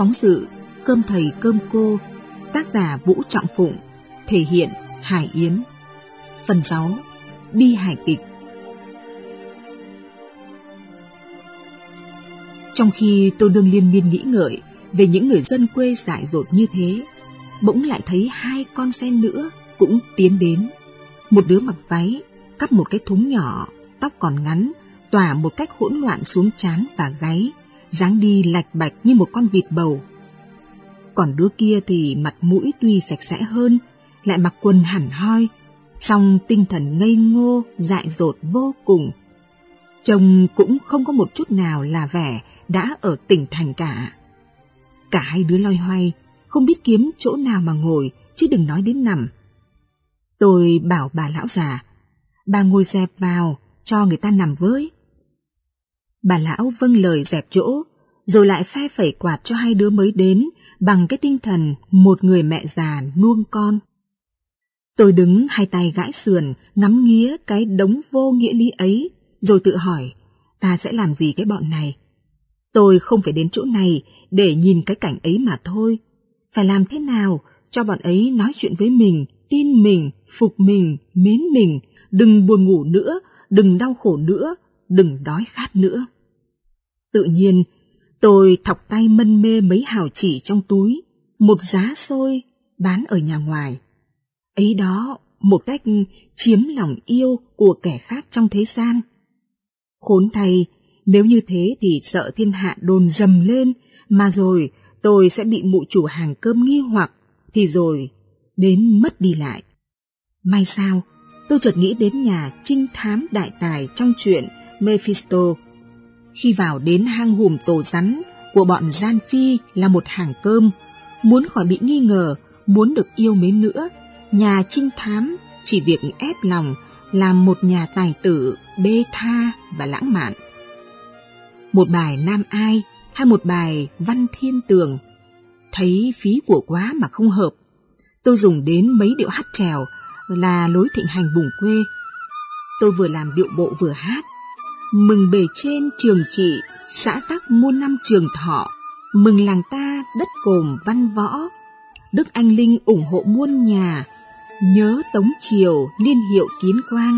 Phóng sự Cơm thầy cơm cô, tác giả Vũ Trọng Phụng, thể hiện Hải Yến. Phần 6. Bi hài kịch. Trong khi tôi đương liên miên nghĩ ngợi về những người dân quê dại dột như thế, bỗng lại thấy hai con sen nữa cũng tiến đến. Một đứa mặc váy, cắp một cái thúng nhỏ, tóc còn ngắn, tỏa một cách hỗn loạn xuống trán và gáy, dáng đi lạch bạch như một con vịt bầu. Còn đứa kia thì mặt mũi tuy sạch sẽ hơn, lại mặc quần hẳn hoi, song tinh thần ngây ngô, dại dột vô cùng. Trông cũng không có một chút nào là vẻ đã ở tỉnh thành cả. Cả hai đứa loay hoay, không biết kiếm chỗ nào mà ngồi, chứ đừng nói đến nằm. Tôi bảo bà lão già, bà ngồi dẹp vào, cho người ta nằm với. Bà lão vâng lời dẹp chỗ, rồi lại phe phẩy quạt cho hai đứa mới đến bằng cái tinh thần một người mẹ già nuông con. Tôi đứng hai tay gãi sườn, ngắm nghía cái đống vô nghĩa lý ấy, rồi tự hỏi, ta sẽ làm gì cái bọn này? Tôi không phải đến chỗ này để nhìn cái cảnh ấy mà thôi. Phải làm thế nào cho bọn ấy nói chuyện với mình, tin mình, phục mình, mến mình, đừng buồn ngủ nữa, đừng đau khổ nữa, đừng đói khát nữa. Tự nhiên, tôi thọc tay mân mê mấy hào chỉ trong túi, một giá xôi bán ở nhà ngoài. Ấy đó, một cách chiếm lòng yêu của kẻ khác trong thế gian. Khốn thay, nếu như thế thì sợ thiên hạ đồn dầm lên, mà rồi tôi sẽ bị mụ chủ hàng cơm nghi hoặc, thì rồi đến mất đi lại. May sao, tôi chợt nghĩ đến nhà trinh thám đại tài trong truyện Mephisto. Khi vào đến hang hùm tổ rắn của bọn gian phi là một hàng cơm, muốn khỏi bị nghi ngờ, muốn được yêu mến nữa, nhà trinh thám chỉ việc ép lòng làm một nhà tài tử bê tha và lãng mạn. Một bài Nam Ai hay một bài Văn Thiên Tường, thấy phí của quá mà không hợp. Tôi dùng đến mấy điệu hát trèo là lối thịnh hành vùng quê. Tôi vừa làm điệu bộ vừa hát, mừng bề trên trường trị, xã tắc muôn năm trường thọ, mừng làng ta đất cồm văn võ, Đức Anh Linh ủng hộ muôn nhà, nhớ Tống Triều niên hiệu kiến quang.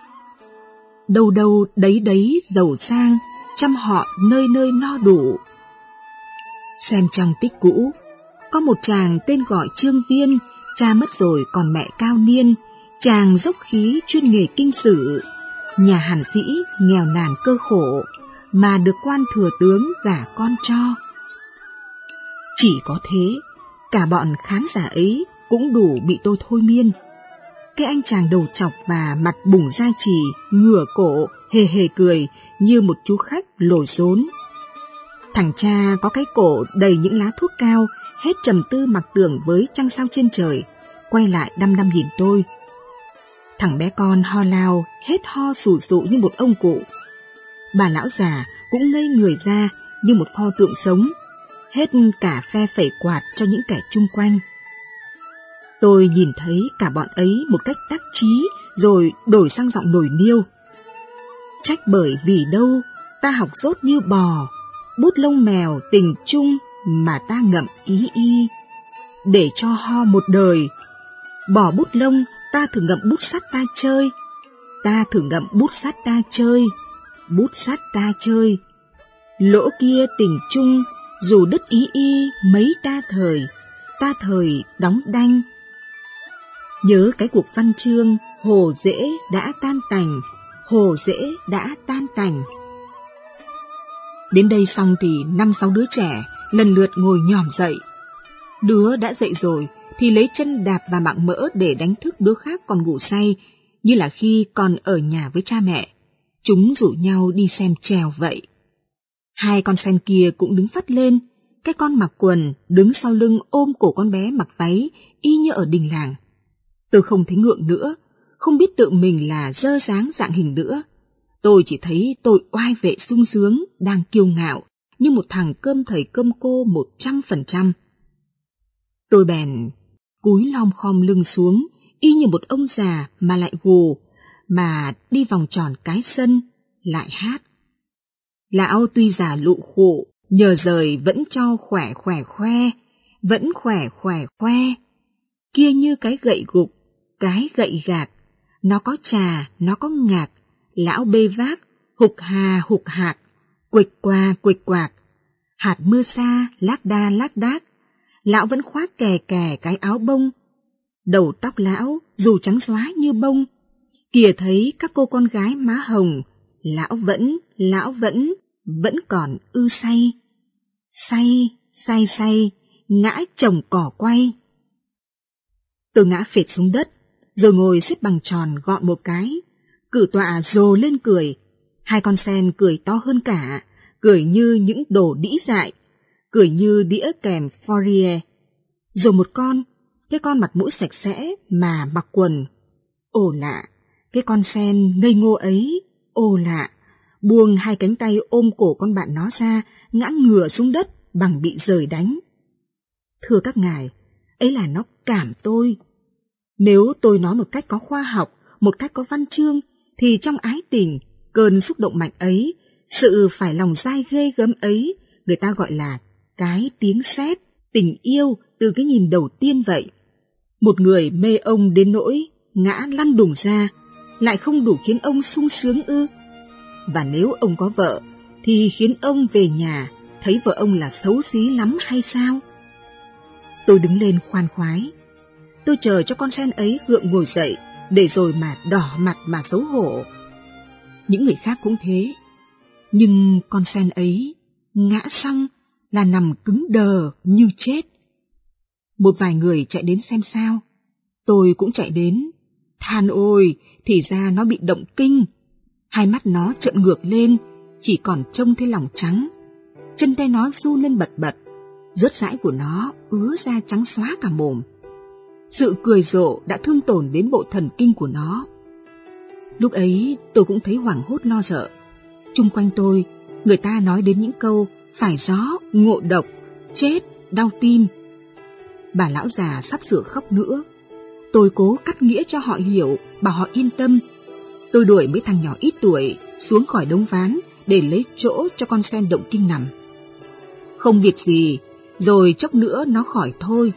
Đâu đâu đấy đấy giàu sang, trăm họ nơi nơi no đủ. Xem trong tích cũ, có một chàng tên gọi Trương Viên, cha mất rồi còn mẹ cao niên, chàng dốc khí chuyên nghề kinh sử, nhà hàn sĩ nghèo nàn cơ khổ, mà được quan thừa tướng gả con cho. Chỉ có thế, cả bọn khán giả ấy cũng đủ bị tôi thôi miên. Cái anh chàng đầu trọc và mặt bủng da chỉ, ngửa cổ, hề hề cười như một chú khách lồi rốn. Thằng cha có cái cổ đầy những lá thuốc cao, hết trầm tư mặc tưởng với trăng sao trên trời, quay lại đăm đăm nhìn tôi. Thằng bé con ho lao, hết ho sù sụ như một ông cụ. Bà lão già cũng ngây người ra như một pho tượng sống, hết cả phe phẩy quạt cho những kẻ chung quanh. Tôi nhìn thấy cả bọn ấy một cách đắc chí, rồi đổi sang giọng nổi niêu. Trách bởi vì đâu ta học dốt như bò, bút lông mèo tình chung mà ta ngậm ý y. Để cho ho một đời, bỏ bút lông ta thử ngậm bút sắt ta chơi, ta thử ngậm bút sắt ta chơi, bút sắt ta chơi. Lỗ kia tình chung, dù đứt ý y mấy ta thời đóng đanh. Nhớ cái cuộc văn chương hồ dễ đã tan tành, hồ dễ đã tan tành. Đến đây xong thì 5-6 đứa trẻ lần lượt ngồi nhòm dậy. Đứa đã dậy rồi thì lấy chân đạp vào mạng mỡ để đánh thức đứa khác còn ngủ say, như là khi còn ở nhà với cha mẹ. Chúng rủ nhau đi xem chèo vậy. Hai con sen kia cũng đứng phắt lên, cái con mặc quần đứng sau lưng ôm cổ con bé mặc váy y như ở đình làng. Tôi không thấy ngượng nữa, không biết tự mình là dơ dáng dạng hình nữa. Tôi chỉ thấy tôi oai vệ sung sướng, đang kiêu ngạo, như một thằng cơm thầy cơm cô 100%. Tôi bèn cúi lom khom lưng xuống, y như một ông già mà lại gù, mà đi vòng tròn cái sân, lại hát. Lão tuy già lụ khụ, Nhờ rời vẫn cho khỏe khỏe khoe, vẫn khỏe khỏe khoe. Kia như cái gậy gục, cái gậy gạc, nó có trà, nó có ngạc, lão bê vác, hục hà hục hạc, quịch qua quịch quạc. Hạt mưa xa, lác đa lác đác, lão vẫn khoác kè kè cái áo bông. Đầu tóc lão dù trắng xóa như bông, kìa thấy các cô con gái má hồng, lão vẫn còn ư say. Say, ngã chồng cỏ quay. Tôi ngã phệt xuống đất, rồi ngồi xếp bằng tròn gọn một cái, cử tọa rồ lên cười. Hai con sen cười to hơn cả, cười như những đồ đĩ dại, cười như đĩa kèm Fourier. Rồi một con, cái con mặt mũi sạch sẽ mà mặc quần. Ồ lạ, cái con sen ngây ngô ấy, ồ lạ, buông hai cánh tay ôm cổ con bạn nó ra, ngã ngửa xuống đất bằng bị giời đánh. Thưa các ngài, ấy là nó cảm tôi. Nếu tôi nói một cách có khoa học, một cách có văn chương, thì trong ái tình, cơn xúc động mạnh ấy, sự phải lòng dai ghê gớm ấy, người ta gọi là cái tiếng sét, tình yêu từ cái nhìn đầu tiên vậy. Một người mê ông đến nỗi ngã lăn đùng ra, lại không đủ khiến ông sung sướng ư? Và nếu ông có vợ, thì khiến ông về nhà thấy vợ ông là xấu xí lắm hay sao? Tôi đứng lên khoan khoái. Tôi chờ cho con sen ấy gượng ngồi dậy, để rồi mà đỏ mặt mà xấu hổ. Những người khác cũng thế. Nhưng con sen ấy ngã xong là nằm cứng đờ như chết. Một vài người chạy đến xem sao. Tôi cũng chạy đến. Than ôi, thì ra nó bị động kinh. Hai mắt nó trợn ngược lên, chỉ còn trông thấy lòng trắng. Chân tay nó run lên bật bật, rớt rãi của nó ứa ra trắng xóa cả mồm. Sự cười rộ đã thương tổn đến bộ thần kinh của nó. Lúc ấy tôi cũng thấy hoảng hốt lo sợ. Chung quanh tôi, người ta nói đến những câu phải gió, ngộ độc, chết, đau tim. Bà lão già sắp sửa khóc nữa. Tôi cố cắt nghĩa cho họ hiểu, bảo họ yên tâm. Tôi đuổi mấy thằng nhỏ ít tuổi xuống khỏi đống ván để lấy chỗ cho con sen động kinh nằm. Không việc gì, rồi chốc nữa nó khỏi thôi.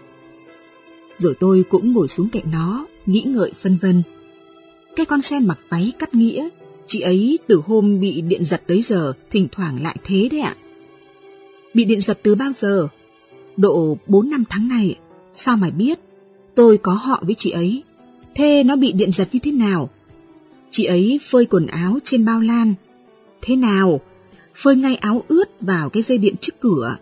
Rồi tôi cũng ngồi xuống cạnh nó, nghĩ ngợi phân vân. Cái con sen mặc váy cắt nghĩa, chị ấy từ hôm bị điện giật tới giờ thỉnh thoảng lại thế đấy ạ. Bị điện giật từ bao giờ? Độ 4-5 tháng này. Sao mà biết? Tôi có họ với chị ấy. Thế nó bị điện giật như thế nào? Chị ấy phơi quần áo trên bao lan. Thế nào? Phơi ngay áo ướt vào cái dây điện trước cửa.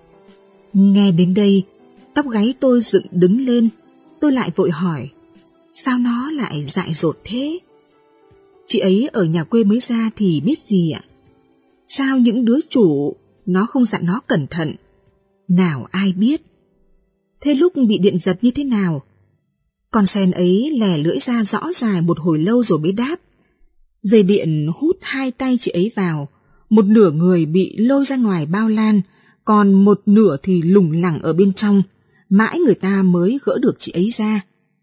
Nghe đến đây, tóc gáy tôi dựng đứng lên. Tôi lại vội hỏi, sao nó lại dại dột thế? Chị ấy ở nhà quê mới ra thì biết gì ạ? Sao những đứa chủ nó không dặn nó cẩn thận? Nào ai biết. Thế lúc bị điện giật như thế nào? Con sen ấy lè lưỡi ra rõ dài một hồi lâu rồi mới đáp. Dây điện hút hai tay chị ấy vào, một nửa người bị lôi ra ngoài bao lan, còn một nửa thì lủng lẳng ở bên trong, mãi người ta mới gỡ được chị ấy ra.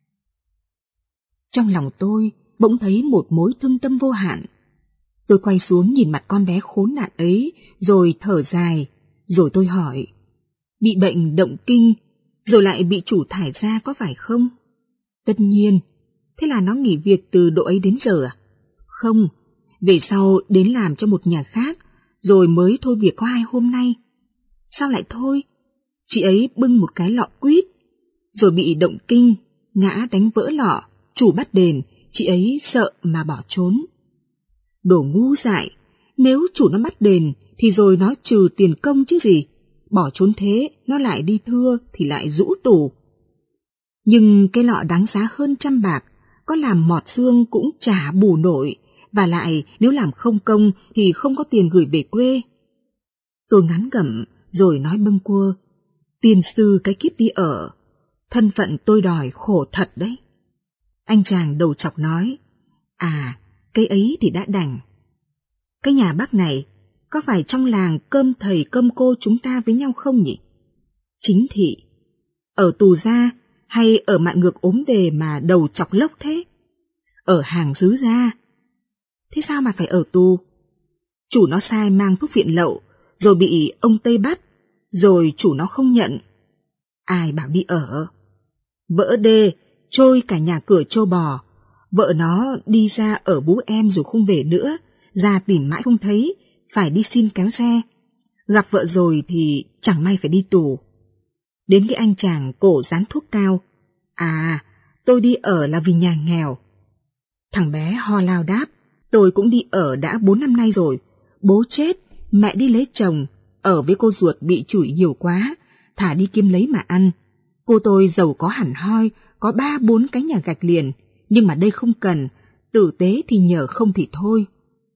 Trong lòng tôi bỗng thấy một mối thương tâm vô hạn. Tôi quay xuống nhìn mặt con bé khốn nạn ấy, rồi thở dài, rồi tôi hỏi, bị bệnh động kinh, rồi lại bị chủ thải ra có phải không? Tất nhiên. Thế là nó nghỉ việc từ độ ấy đến giờ à? Không, về sau đến làm cho một nhà khác, rồi mới thôi việc có 2 hôm nay. Sao lại thôi? Chị ấy bưng một cái lọ quýt, rồi bị động kinh, ngã đánh vỡ lọ, chủ bắt đền, chị ấy sợ mà bỏ trốn. Đồ ngu dại, nếu chủ nó bắt đền thì rồi nó trừ tiền công chứ gì, bỏ trốn thế nó lại đi thưa thì lại rũ tù. Nhưng cái lọ đáng giá hơn 100 bạc, có làm mọt xương cũng chả bù nổi, và lại nếu làm không công thì không có tiền gửi về quê. Tôi ngán ngẩm rồi nói bâng quơ, tiền sư cái kiếp đi ở, thân phận tôi đòi khổ thật đấy. Anh chàng đầu chọc nói, à, cái ấy thì đã đành. Cái nhà bác này có phải trong làng cơm thầy cơm cô chúng ta với nhau không nhỉ? Chính thị, ở tù ra hay ở mạn ngược ốm về mà đầu chọc lốc thế? Ở hàng dứ ra. Thế sao mà phải ở tù? Chủ nó sai mang thuốc viện lậu, rồi bị ông Tây bắt, rồi chủ nó không nhận. Ai bảo đi ở? Vỡ đê, trôi cả nhà cửa trâu bò. Vợ nó đi ra ở bú em rồi không về nữa, ra tìm mãi không thấy, phải đi xin kéo xe. Gặp vợ rồi thì chẳng may phải đi tù. Đến cái anh chàng cổ dán thuốc cao. À, tôi đi ở là vì nhà nghèo. Thằng bé ho lao đáp, tôi cũng đi ở đã 4 năm nay rồi. Bố chết, mẹ đi lấy chồng, ở với cô ruột bị chửi nhiều quá, thả đi kiếm lấy mà ăn. Cô tôi giàu có hẳn hoi, có 3-4 cái nhà gạch liền, nhưng mà đây không cần, tử tế thì nhờ không thì thôi.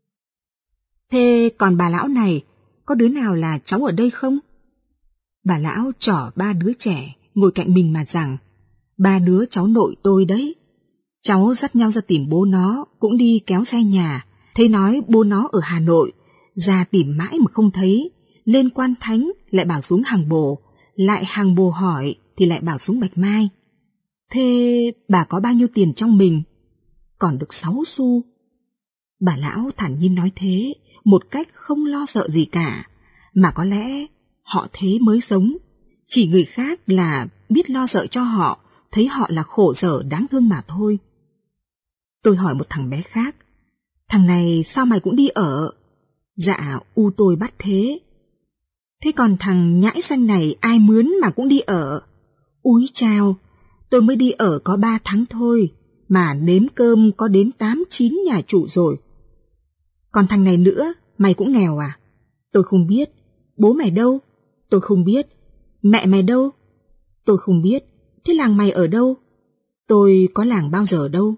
Thế còn bà lão này, có đứa nào là cháu ở đây không? Bà lão trỏ 3 đứa trẻ ngồi cạnh mình mà rằng, 3 đứa cháu nội tôi đấy. Cháu dắt nhau ra tìm bố nó, cũng đi kéo xe nhà, thấy nói bố nó ở Hà Nội, ra tìm mãi mà không thấy, lên Quan Thánh lại bảo xuống Hàng Bồ, lại Hàng Bồ hỏi thì lại bảo xuống Bạch Mai. Thế bà có bao nhiêu tiền trong mình? Còn được 6 xu. Bà lão thản nhiên nói thế, một cách không lo sợ gì cả, mà có lẽ họ thế mới sống. Chỉ người khác là biết lo sợ cho họ, thấy họ là khổ sở đáng thương mà thôi. Tôi hỏi một thằng bé khác, thằng này sao mày cũng đi ở? Dạ, u tôi bắt thế. Thế còn thằng nhãi xanh này ai mướn mà cũng đi ở? Úi chao, tôi mới đi ở có 3 tháng thôi, mà nếm cơm có đến 8-9 nhà chủ rồi. Còn thằng này nữa, mày cũng nghèo à? Tôi không biết. Bố mày đâu? Tôi không biết. Mẹ mày đâu? Tôi không biết. Thế làng mày ở đâu? Tôi có làng bao giờ đâu.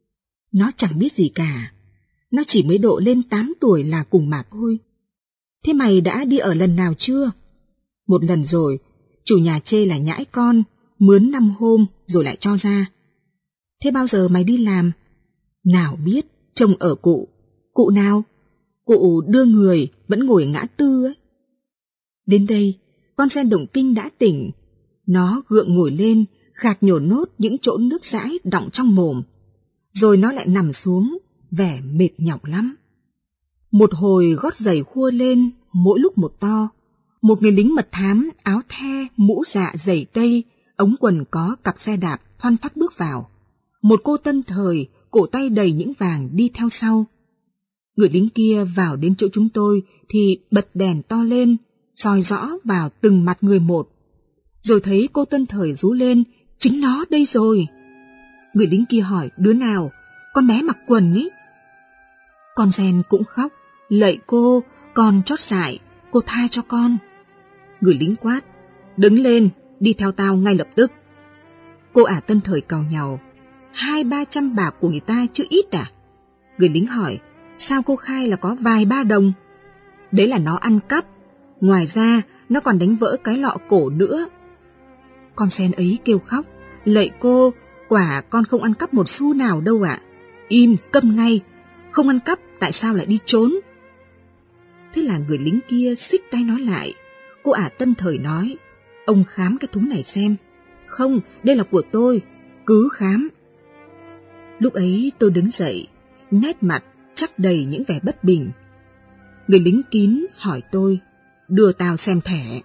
Nó chẳng biết gì cả. Nó chỉ mới độ lên 8 tuổi là cùng mà thôi. Thế mày đã đi ở lần nào chưa? Một lần rồi, chủ nhà chê là nhãi con, mướn 5 hôm rồi lại cho ra. Thế bao giờ mày đi làm? Nào biết, trông ở cụ. Cụ nào? Cụ đưa người vẫn ngồi ngã tư ấy. Đến đây, con sen động kinh đã tỉnh. Nó gượng ngồi lên, khạc nhổ nốt những chỗ nước dãi đọng trong mồm. Rồi nó lại nằm xuống, vẻ mệt nhọc lắm. Một hồi gót giày khua lên, mỗi lúc một to. Một người lính mật thám, áo the, mũ dạ giày tây, ống quần có cặp xe đạp, thoăn thoắt bước vào. Một cô tân thời, cổ tay đầy những vàng đi theo sau. Người lính kia vào đến chỗ chúng tôi thì bật đèn to lên, soi rõ vào từng mặt người một. Rồi thấy cô tân thời rú lên, chính nó đây rồi. Người lính kia hỏi, đứa nào? Con bé mặc quần ấy. Con sen cũng khóc, lạy cô, con trót dại, cô tha cho con. Người lính quát, đứng lên, đi theo tao ngay lập tức. Cô ả tân thời càu nhàu, 200-300 bạc của người ta chứ ít à? Người lính hỏi, sao cô khai là có vài 3 đồng? Đấy là nó ăn cắp, ngoài ra nó còn đánh vỡ cái lọ cổ nữa. Con sen ấy kêu khóc, lạy cô, quả con không ăn cắp một xu nào đâu ạ. Im, câm ngay, không ăn cắp tại sao lại đi trốn? Thế là người lính kia xích tay nó lại. Cô ả tân thời nói, ông khám cái thúng này xem. Không, đây là của tôi, cứ khám. Lúc ấy tôi đứng dậy, nét mặt chắc đầy những vẻ bất bình. Người lính kín hỏi tôi, đưa tao xem thẻ.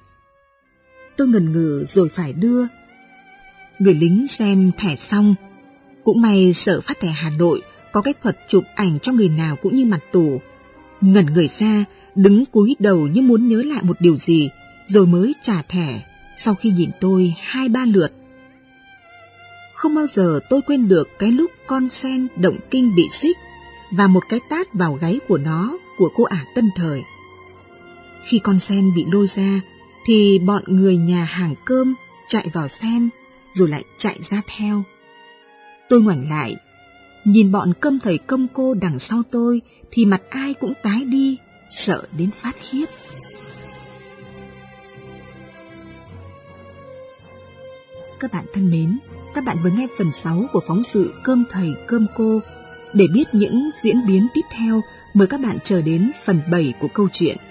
Tôi ngần ngừ rồi phải đưa. Người lính xem thẻ xong, cũng may Sở Phát Thẻ Hà Nội có cái thuật chụp ảnh cho người nào cũng như mặt tù. Ngẩn người ra, đứng cúi đầu như muốn nhớ lại một điều gì, rồi mới trả thẻ sau khi nhìn tôi 2-3 lượt. Không bao giờ tôi quên được cái lúc con sen động kinh bị xích và một cái tát vào gáy của nó của cô ả tân thời. Khi con sen bị lôi ra thì bọn người nhà hàng cơm chạy vào xem rồi lại chạy ra theo. Tôi ngoảnh lại, nhìn bọn cơm thầy công cô đằng sau tôi thì mặt ai cũng tái đi, sợ đến phát khiếp. Các bạn thân mến, các bạn vừa nghe phần 6 của phóng sự Cơm thầy cơm cô. Để biết những diễn biến tiếp theo, mời các bạn chờ đến phần 7 của câu chuyện.